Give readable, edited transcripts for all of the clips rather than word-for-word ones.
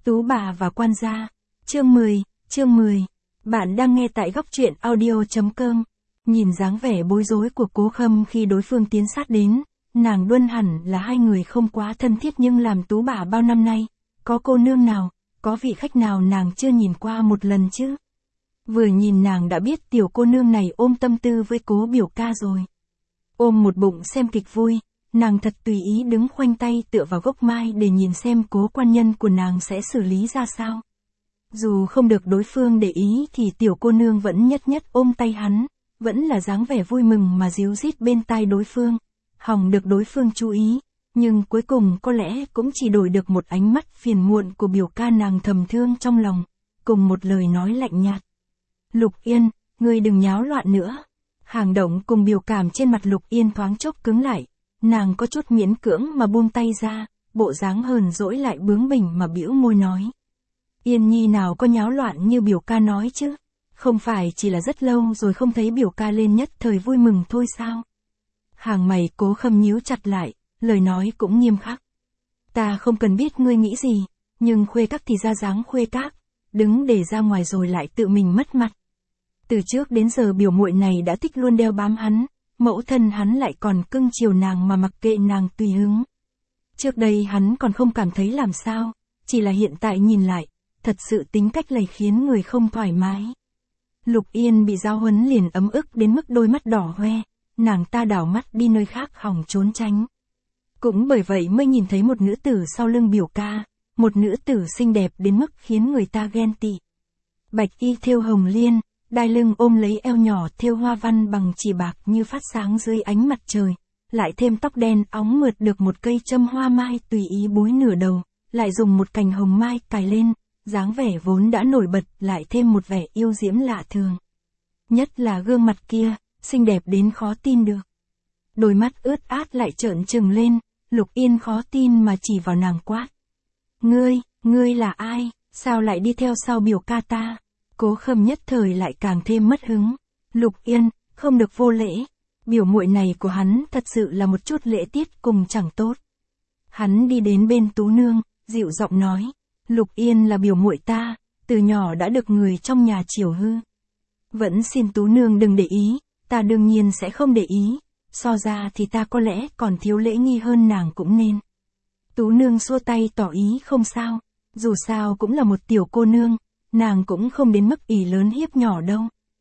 Tú bà và quan gia. Chương 10. Bạn đang nghe tại góc truyện audio.com. Nhìn dáng vẻ bối rối của Cố Khâm khi đối phương tiến sát đến, nàng đoán hẳn là hai người không quá thân thiết, nhưng làm tú bà bao năm nay, có cô nương nào, có vị khách nào nàng chưa nhìn qua một lần chứ? Vừa nhìn nàng đã biết tiểu cô nương này ôm tâm tư với Cố biểu ca rồi. Ôm một bụng xem kịch vui, nàng thật tùy ý đứng khoanh tay tựa vào gốc mai để nhìn xem Cố quan nhân của nàng sẽ xử lý ra sao. Dù không được đối phương để ý thì tiểu cô nương vẫn nhất nhất ôm tay hắn, vẫn là dáng vẻ vui mừng mà díu dít bên tai đối phương, hòng được đối phương chú ý, nhưng cuối cùng có lẽ cũng chỉ đổi được một ánh mắt phiền muộn của biểu ca nàng thầm thương trong lòng, cùng một lời nói lạnh nhạt. Lục Yên, ngươi đừng nháo loạn nữa. Hàng động cùng biểu cảm trên mặt Lục Yên thoáng chốc cứng lại, nàng có chút miễn cưỡng mà buông tay ra, bộ dáng hờn dỗi lại bướng bỉnh mà bĩu môi nói. Yên nhi nào có nháo loạn như biểu ca nói chứ, không phải chỉ là rất lâu rồi không thấy biểu ca lên nhất thời vui mừng thôi sao? Hàng mày Cố Khâm nhíu chặt lại, lời nói cũng nghiêm khắc. Ta không cần biết ngươi nghĩ gì, nhưng khuê các thì ra dáng khuê các, đứng để ra ngoài rồi lại tự mình mất mặt. Từ trước đến giờ biểu muội này đã thích luôn đeo bám hắn, mẫu thân hắn lại còn cưng chiều nàng mà mặc kệ nàng tùy hứng. Trước đây hắn còn không cảm thấy làm sao, chỉ là hiện tại nhìn lại, thật sự tính cách này khiến người không thoải mái. Lục Yên bị giáo huấn liền ấm ức đến mức đôi mắt đỏ hoe, nàng ta đảo mắt đi nơi khác hòng trốn tránh. Cũng bởi vậy mới nhìn thấy một nữ tử sau lưng biểu ca, một nữ tử xinh đẹp đến mức khiến người ta ghen tị. Bạch y thêu hồng liên, đai lưng ôm lấy eo nhỏ thêu hoa văn bằng chỉ bạc như phát sáng dưới ánh mặt trời, lại thêm tóc đen óng mượt được một cây châm hoa mai tùy ý búi nửa đầu, lại dùng một cành hồng mai cài lên, dáng vẻ vốn đã nổi bật lại thêm một vẻ yêu diễm lạ thường. Nhất là gương mặt kia, xinh đẹp đến khó tin được. Đôi mắt ướt át lại trợn trừng lên, Lục Yên khó tin mà chỉ vào nàng quát. Ngươi là ai, sao lại đi theo sau biểu ca ta? Cố Khâm nhất thời lại càng thêm mất hứng. Lục Yên, không được vô lễ. Biểu muội này của hắn thật sự là một chút lễ tiết cùng chẳng tốt. Hắn đi đến bên Tú nương, dịu giọng nói. Lục Yên là biểu muội ta, từ nhỏ đã được người trong nhà chiều hư. Vẫn xin Tú nương đừng để ý, ta đương nhiên sẽ không để ý. So ra thì ta có lẽ còn thiếu lễ nghi hơn nàng cũng nên. Tú nương xua tay tỏ ý không sao, dù sao cũng là một tiểu cô nương, nàng cũng không đến mức ỷ lớn hiếp nhỏ đâu.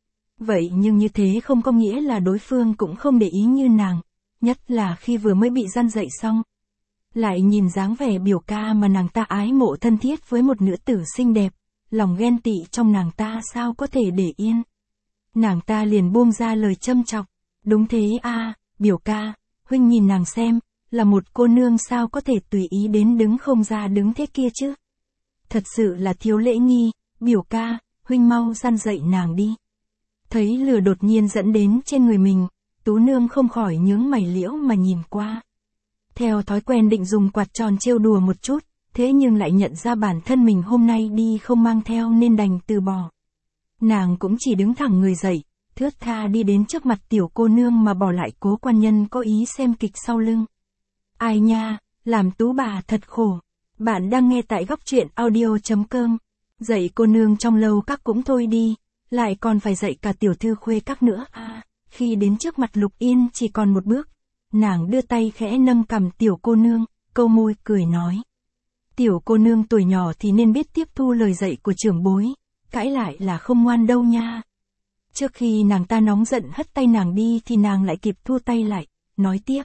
Vậy nhưng như thế không có nghĩa là đối phương cũng không để ý như nàng, nhất là khi vừa mới bị răn dậy xong. Lại nhìn dáng vẻ biểu ca mà nàng ta ái mộ thân thiết với một nữ tử xinh đẹp, lòng ghen tị trong nàng ta sao có thể để yên. Nàng ta liền buông ra lời châm chọc, đúng thế à, biểu ca, huynh nhìn nàng xem, là một cô nương sao có thể tùy ý đến đứng không ra đứng thế kia chứ. Thật sự là thiếu lễ nghi, biểu ca, huynh mau răn dậy nàng đi. Thấy lửa đột nhiên dẫn đến trên người mình, Tú nương không khỏi nhướng mày liễu mà nhìn qua. Theo thói quen định dùng quạt tròn trêu đùa một chút, thế nhưng lại nhận ra bản thân mình hôm nay đi không mang theo nên đành từ bỏ. Nàng cũng chỉ đứng thẳng người dậy, thướt tha đi đến trước mặt tiểu cô nương mà bỏ lại Cố quan nhân có ý xem kịch sau lưng. Ai nha, làm tú bà thật khổ. Bạn đang nghe tại góc truyện audio.com. Dạy cô nương trong lâu các cũng thôi đi, lại còn phải dạy cả tiểu thư khuê các nữa à. Khi đến trước mặt Lục Yên chỉ còn một bước, nàng đưa tay khẽ nâng cằm tiểu cô nương, câu môi cười nói. Tiểu cô nương tuổi nhỏ thì nên biết tiếp thu lời dạy của trưởng bối, cãi lại là không ngoan đâu nha. Trước khi nàng ta nóng giận hất tay nàng đi thì nàng lại kịp thua tay lại, nói tiếp.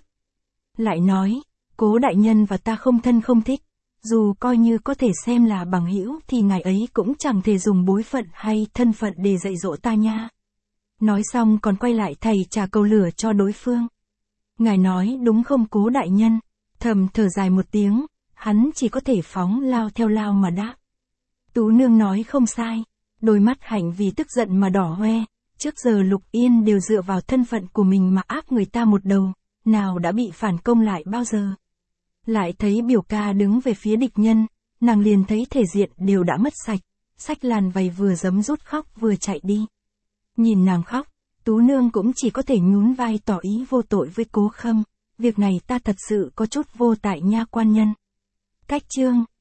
Lại nói, Cố đại nhân và ta không thân không thích, dù coi như có thể xem là bằng hữu thì ngài ấy cũng chẳng thể dùng bối phận hay thân phận để dạy dỗ ta nha. Nói xong còn quay lại thầy trà cầu lửa cho đối phương. Ngài nói đúng không Cố đại nhân? Thầm thở dài một tiếng, hắn chỉ có thể phóng lao theo lao mà đáp. Tú nương nói không sai, đôi mắt hạnh vì tức giận mà đỏ hoe, trước giờ Lục Yên đều dựa vào thân phận của mình mà áp người ta một đầu, nào đã bị phản công lại bao giờ. Lại thấy biểu ca đứng về phía địch nhân, nàng liền thấy thể diện đều đã mất sạch, xách làn vầy vừa giấm rút khóc vừa chạy đi. Nhìn nàng khóc, Tú nương cũng chỉ có thể nhún vai tỏ ý vô tội với Cố Khâm, việc này ta thật sự có chút vô tại nha quan nhân. Cách chương